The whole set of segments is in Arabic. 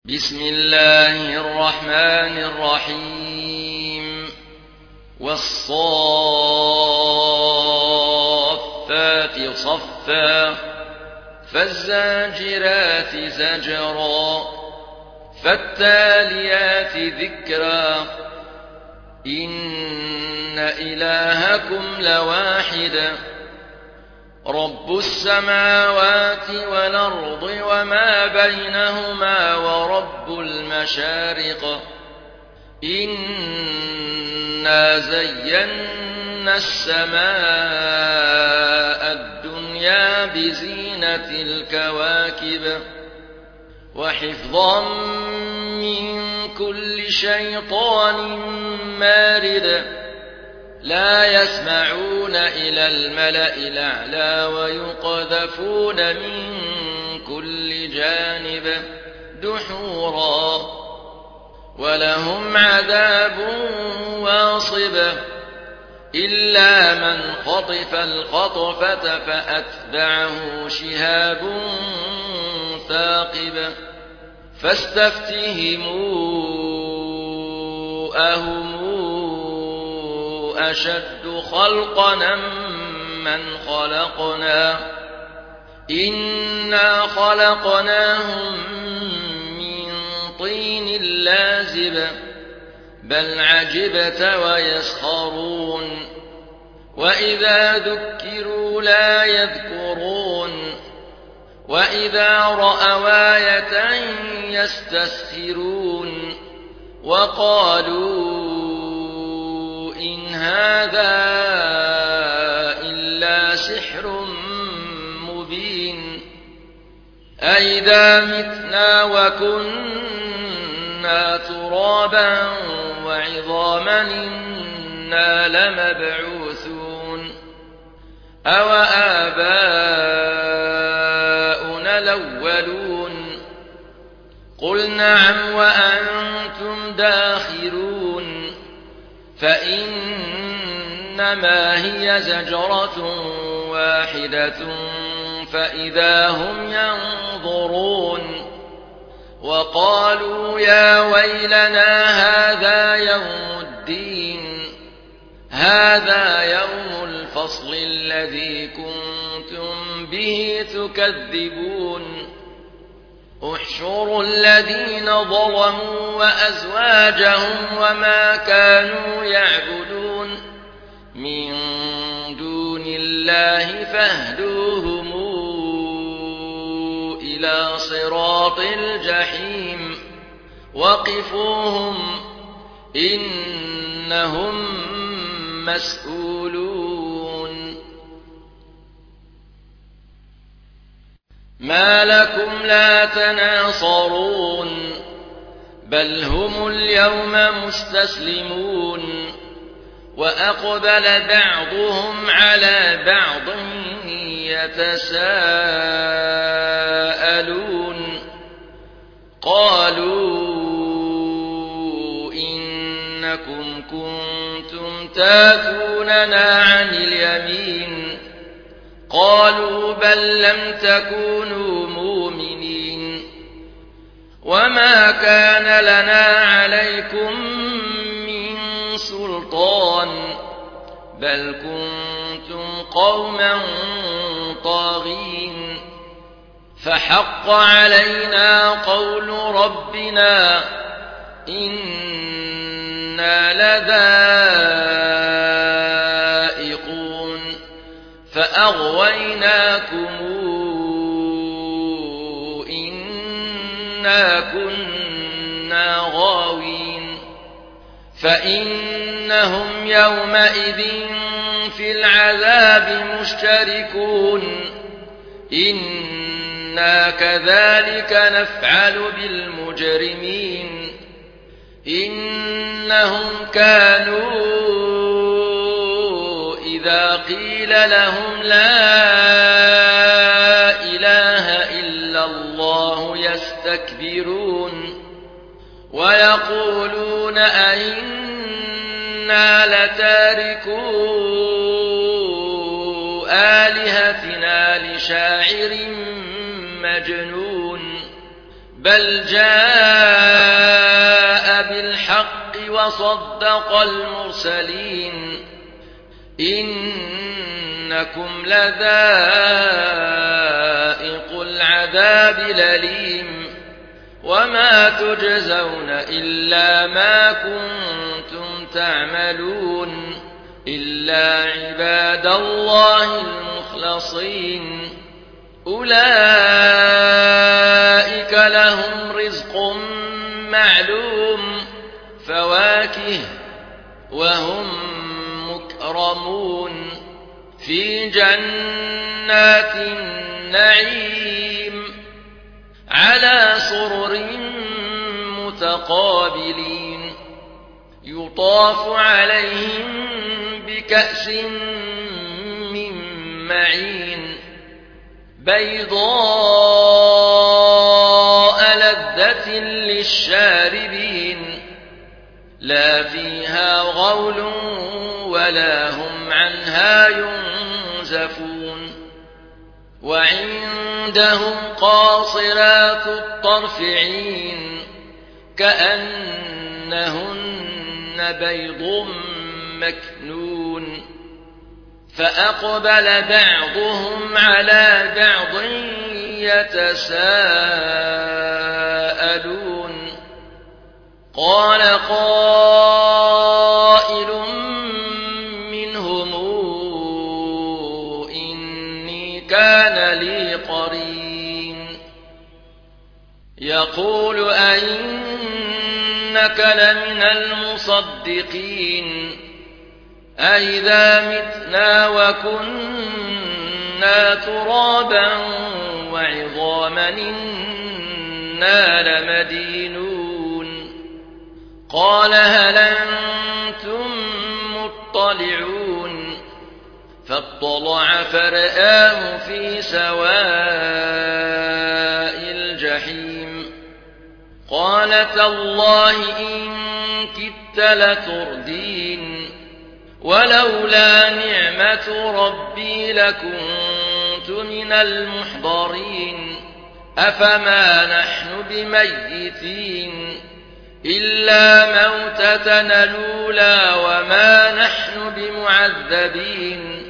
بسم الله الرحمن الرحيم والصافات صفا فالزاجرات زجرا فالتاليات ذكرا إن إلهكم لواحد رب السماوات والأرض وما بينهما ورب المشارق إنا زينا السماء الدنيا بزينة الكواكب وحفظا من كل شيطان مارد لا يسمعون إلى الملأ الأعلى ويقذفون من كل جانب دحورا ولهم عذاب واصب إلا من خطف الخطفة فأتبعه شهاب ثاقب فاستفتهموا أهم أشد خلقنا من خلقنا إنا خلقناهم من طين لازب بل عجبت ويسخرون وإذا ذكروا لا يذكرون وإذا رأوا آية يستسخرون وقالوا إن هذا إلا سحر مبين أئذا متنا وكنا ترابا وعظاما إنا لمبعوثون أوآباؤنا الأولون قل نعم وأنتم داخرون فإنما هي زجرة واحدة فإذا هم ينظرون وقالوا يا ويلنا هذا يوم الدين هذا يوم الفصل الذي كنتم به تكذبون احشروا الذين ظلموا وأزواجهم وما كانوا يعبدون من دون الله فاهدوهم إلى صراط الجحيم وقفوهم إنهم مسؤولون ما لكم لا تناصرون بل هم اليوم مستسلمون وأقبل بعضهم على بعض يتساءلون قالوا إنكم كنتم تاتوننا عن اليمين قالوا بل لم تكونوا مؤمنين وما كان لنا عليكم من سلطان بل كنتم قوما طاغين فحق علينا قول ربنا إنا لذائقون فأغويناكم إنا كنا غاوين فإنهم يومئذ في العذاب مشتركون إنا كذلك نفعل بالمجرمين إنهم كانوا إذا قيل لهم لا إله إلا الله يستكبرون ويقولون أئنا لتاركو آلهتنا لشاعر مجنون بل جاء بالحق وصدق المرسلين إنكم لذائق العذاب الأليم وما تجزون إلا ما كنتم تعملون إلا عباد الله المخلصين أولئك لهم رزق معلوم فواكه وهم مكرمون في جنات النعيم على سرر متقابلين يطاف عليهم بكأس من معين بيضاء لذة للشاربين لا فيها غول ولا هم عنها ينزفون وعندهم قاصرات الطرف عين كأنهن بيض مكنون فأقبل بعضهم على بعض يتساءلون قال قائل منهم إني كان لي قرين يقول أئنك لمن المصدقين أئذا متنا وكنا ترابا وعظاما إنا لمدينون قال هل أنتم مطلعون فاطلع فرآه في سواء الجحيم قال تالله إن كدت لتردين ولولا نعمة ربي لكنت من المحضرين أفما نحن بميتين إلا موتتنا الأولى وما نحن بمعذبين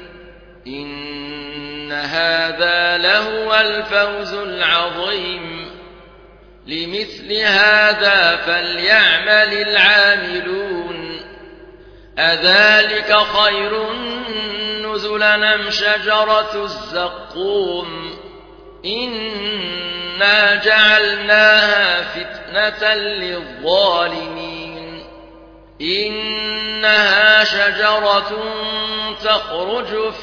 إن هذا لهو الفوز العظيم لمثل هذا فليعمل العاملون أذلك خير نزلا أم شجرة الزقوم إنا جعلناها فتنة للظالمين إنها شجرة تخرج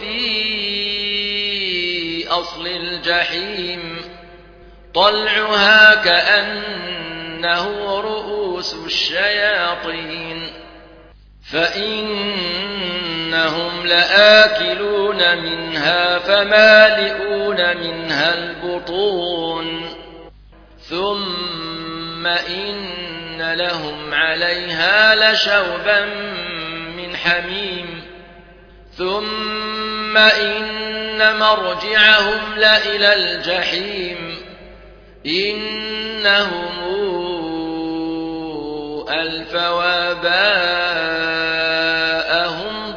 في أصل الجحيم طلعها كأنه رؤوس الشياطين فإنهم لآكلون منها فمالئون منها البطون ثم إن لهم عليها لشوبا من حميم ثم إن مرجعهم لإلى الجحيم إنهم ألفوا آباءهم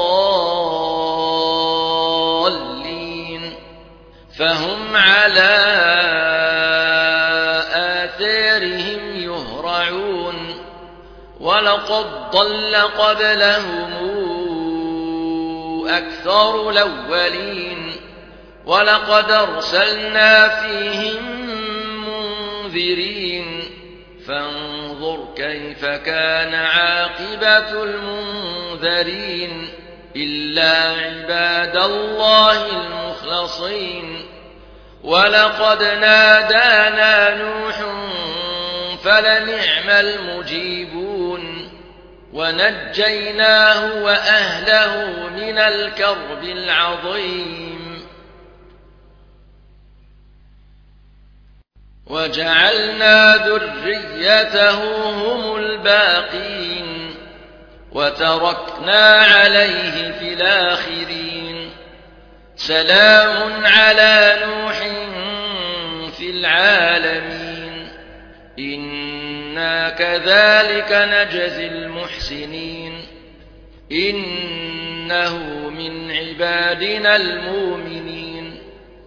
ضالين فهم على آثارهم يهرعون ولقد ضل قبلهم أكثر الأولين ولقد أرسلنا فيهم منذرين فانظر كيف كان عاقبة المنذرين إلا عباد الله المخلصين ولقد نادانا نوح فلنعم المجيبون ونجيناه وأهله من الكرب العظيم وجعلنا ذريته هم الباقين وتركنا عليه في الآخرين سلام على نوح في العالمين إنا كذلك نجزي المحسنين إنه من عبادنا المؤمنين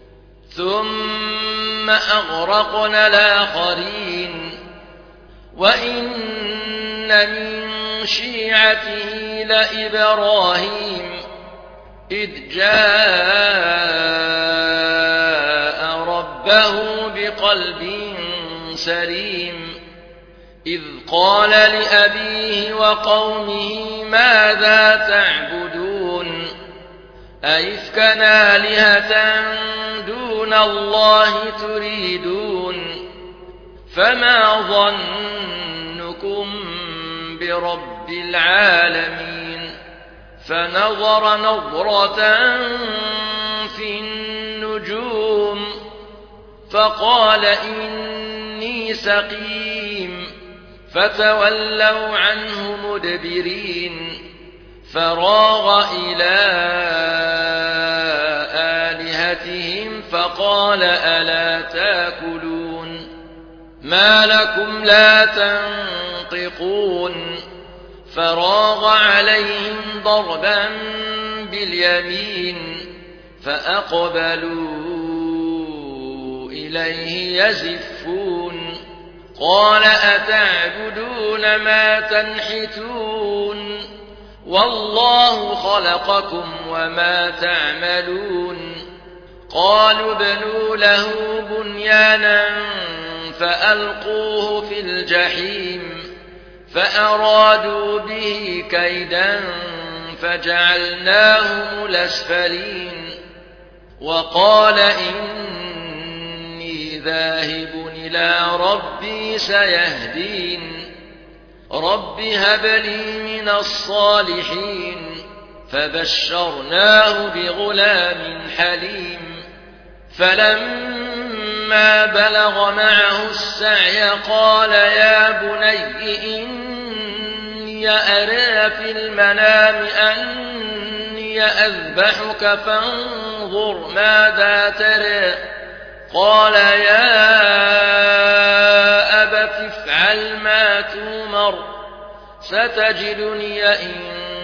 ثم أغرقنا الآخرين وإن من شيعته لإبراهيم إذ جاء ربه بقلب سليم إذ قال لأبيه وقومه ماذا تعبدون أئفكا آلهة دون الله تريدون فما ظنكم برب العالمين فنظر نظرة في النجوم فقال إني سقيم فتولوا عنه مدبرين فراغ إلى آلهتهم فقال ألا تاكلون ما لكم لا تنطقون فراغ عليهم ضربا باليمين فأقبلوا إليه يزفون قال أتعبدون ما تنحتون والله خلقكم وما تعملون قالوا ابنوا له بنيانا فألقوه في الجحيم فأرادوا به كيدا فجعلناهم الأسفلين وقال إني ذاهب إلى ربي سيهدين رب هب لي من الصالحين فبشرناه بغلام حليم فلما بلغ معه السعي قال يا بني إني أرى في المنام أني أذبحك فانظر ماذا ترى قال يا أبت افعل ما تؤمر ستجدني إن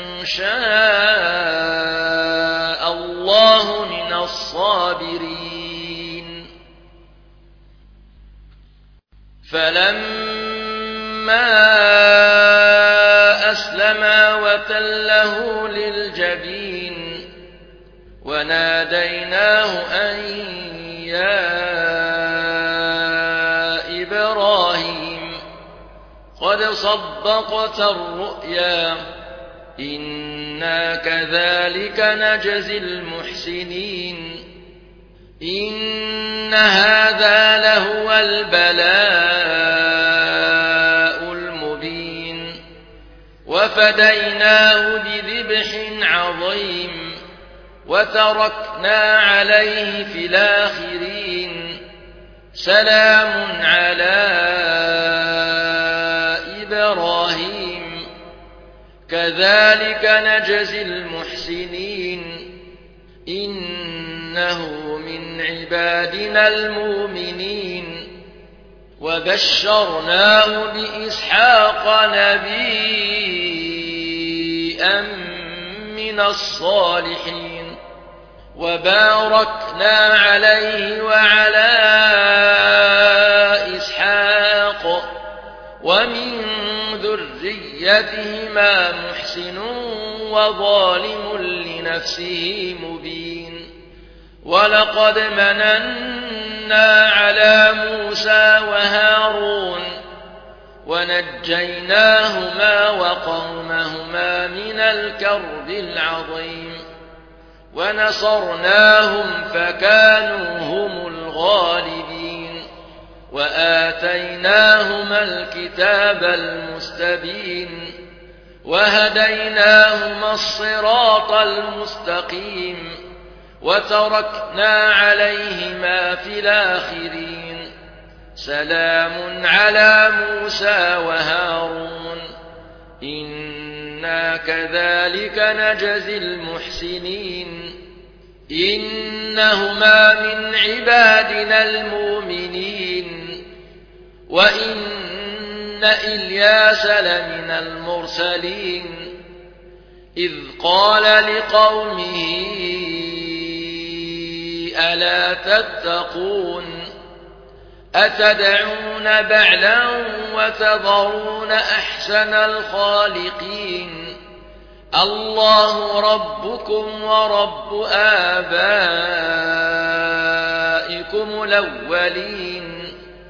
شاء الله من الصابرين فلما أسلما وتله للجبين وناديناه أن يا إبراهيم قد صدقت الرؤيا إنا كذلك نجزي المحسنين إن هذا لهو البلاء المبين وفديناه بذبح عظيم وتركنا عليه في الآخرين سلام على إبراهيم كذلك نجزي المحسنين إنه من عبادنا المؤمنين وبشرناه بإسحاق نبيا من الصالحين وباركنا عليه وعلى إسحاق ومن ذريتهما محسن وظالم لنفسه مبين ولقد مننا على موسى وهارون ونجيناهما وقومهما من الكرب العظيم ونصرناهم فكانوا هم الغالبين وآتيناهما الكتاب المستبين وهديناهما الصراط المستقيم وتركنا عليهما في الآخرين سلام على موسى وهارون إنا كذلك نجزي المحسنين إنهما من عبادنا المؤمنين وإن إلياس لمن المرسلين إذ قال لقومه ألا تتقون أتدعون بعلا وتذرون أحسن الخالقين الله ربكم ورب آبائكم الأولين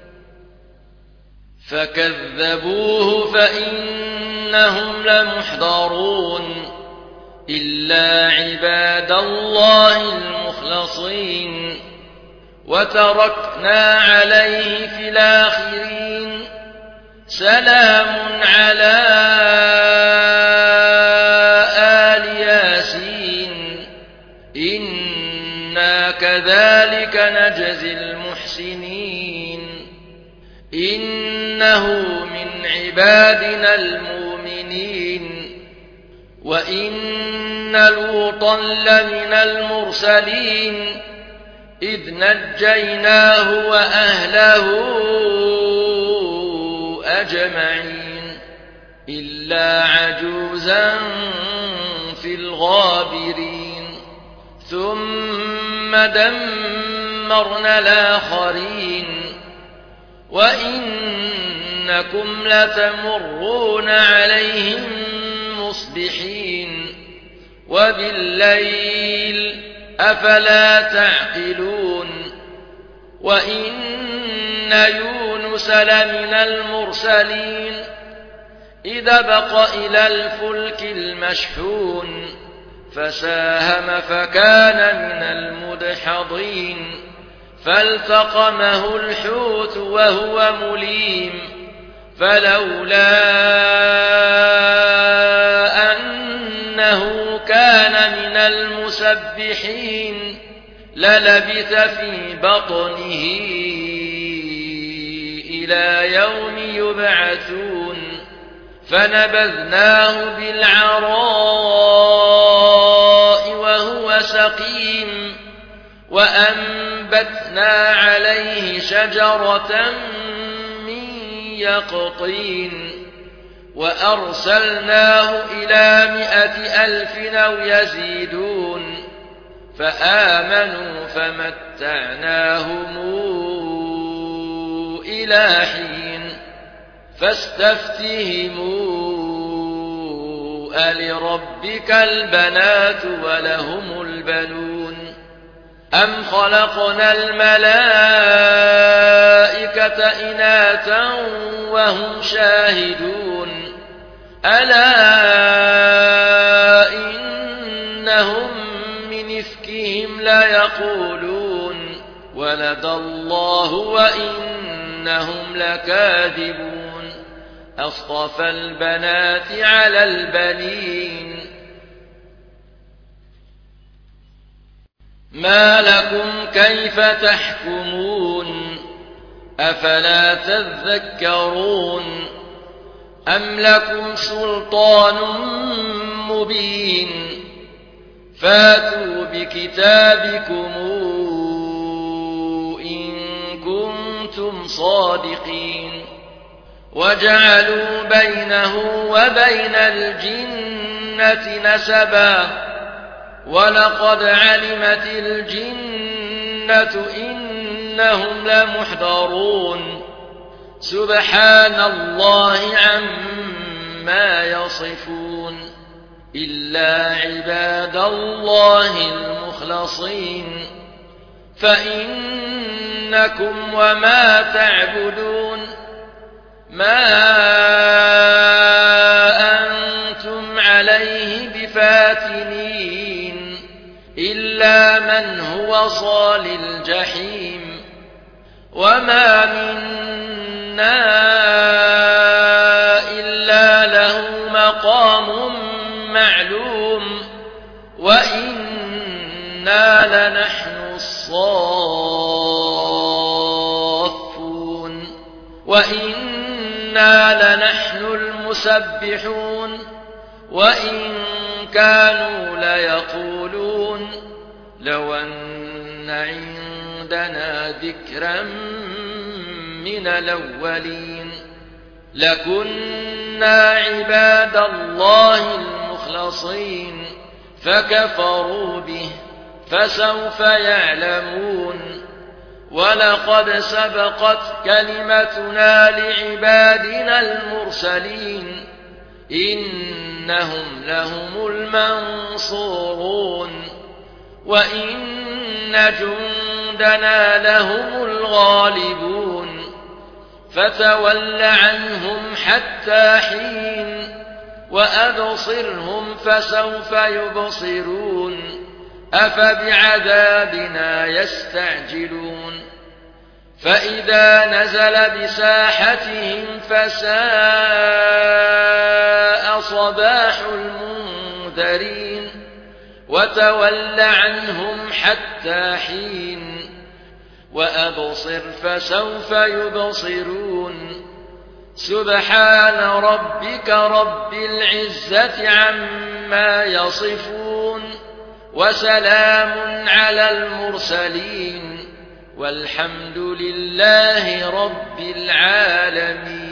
فكذبوه فإنهم لمحضرون إلا عباد الله المخلصين وتركنا عليه في الآخرين سلام على آل ياسين إنا كذلك نجزي المحسنين إنه من عبادنا المؤمنين وإن لوطا لمن المرسلين إذ نجيناه وأهله أجمعين إلا عجوزا في الغابرين ثم دمرنا الآخرين وإنكم لتمرون عليهم مصبحين وبالليل أفلا تعقلون وإن يونس لمن المرسلين إذا بق إلى الفلك المشحون فساهم فكان من المدحضين فالتقمه الحوت وهو مليم فلولا أنه كان من المسبحين للبث في بطنه إلى يوم يبعثون فنبذناه بالعراء وهو سقيم وأنبتنا عليه شجرة من يقطين وأرسلناه إلى 100,000 أو يزيدون فآمنوا فمتعناهم إلى حين فاستفتهموا ألربك البنات ولهم البنون أم خلقنا الملائكة إناثا وهم شاهدون ألا إنهم من إفكهم ليقولون ولد الله وإنهم لكاذبون أصطفى البنات على البنين ما لكم كيف تحكمون أفلا تذكرون أم لكم سلطان مبين فاتوا بكتابكم إن كنتم صادقين وجعلوا بينه وبين الجنة نسبا ولقد علمت الجنة إنهم لمحضرون سبحان الله عما يصفون إلا عباد الله المخلصين فإنكم وما تعبدون ما أنتم عليه بفاتنين إلا من هو صال الجحيم وما منا إلا له مقام معلوم وإنا لنحن الصافون وإنا لنحن المسبحون وإن كانوا ليقولون لو أن عندنا ذكرا من الأولين لكنا عباد الله المخلصين فكفروا به فسوف يعلمون ولقد سبقت كلمتنا لعبادنا المرسلين إنهم لهم المنصورون وإن جندنا لهم الغالبون فتول عنهم حتى حين وأبصرهم فسوف يبصرون أفبعذابنا يستعجلون فإذا نزل بساحتهم فساء صباح المنذرين وتول عنهم حتى حين وأبصر فسوف يبصرون سبحان ربك رب العزة عما يصفون وسلام على المرسلين والحمد لله رب العالمين.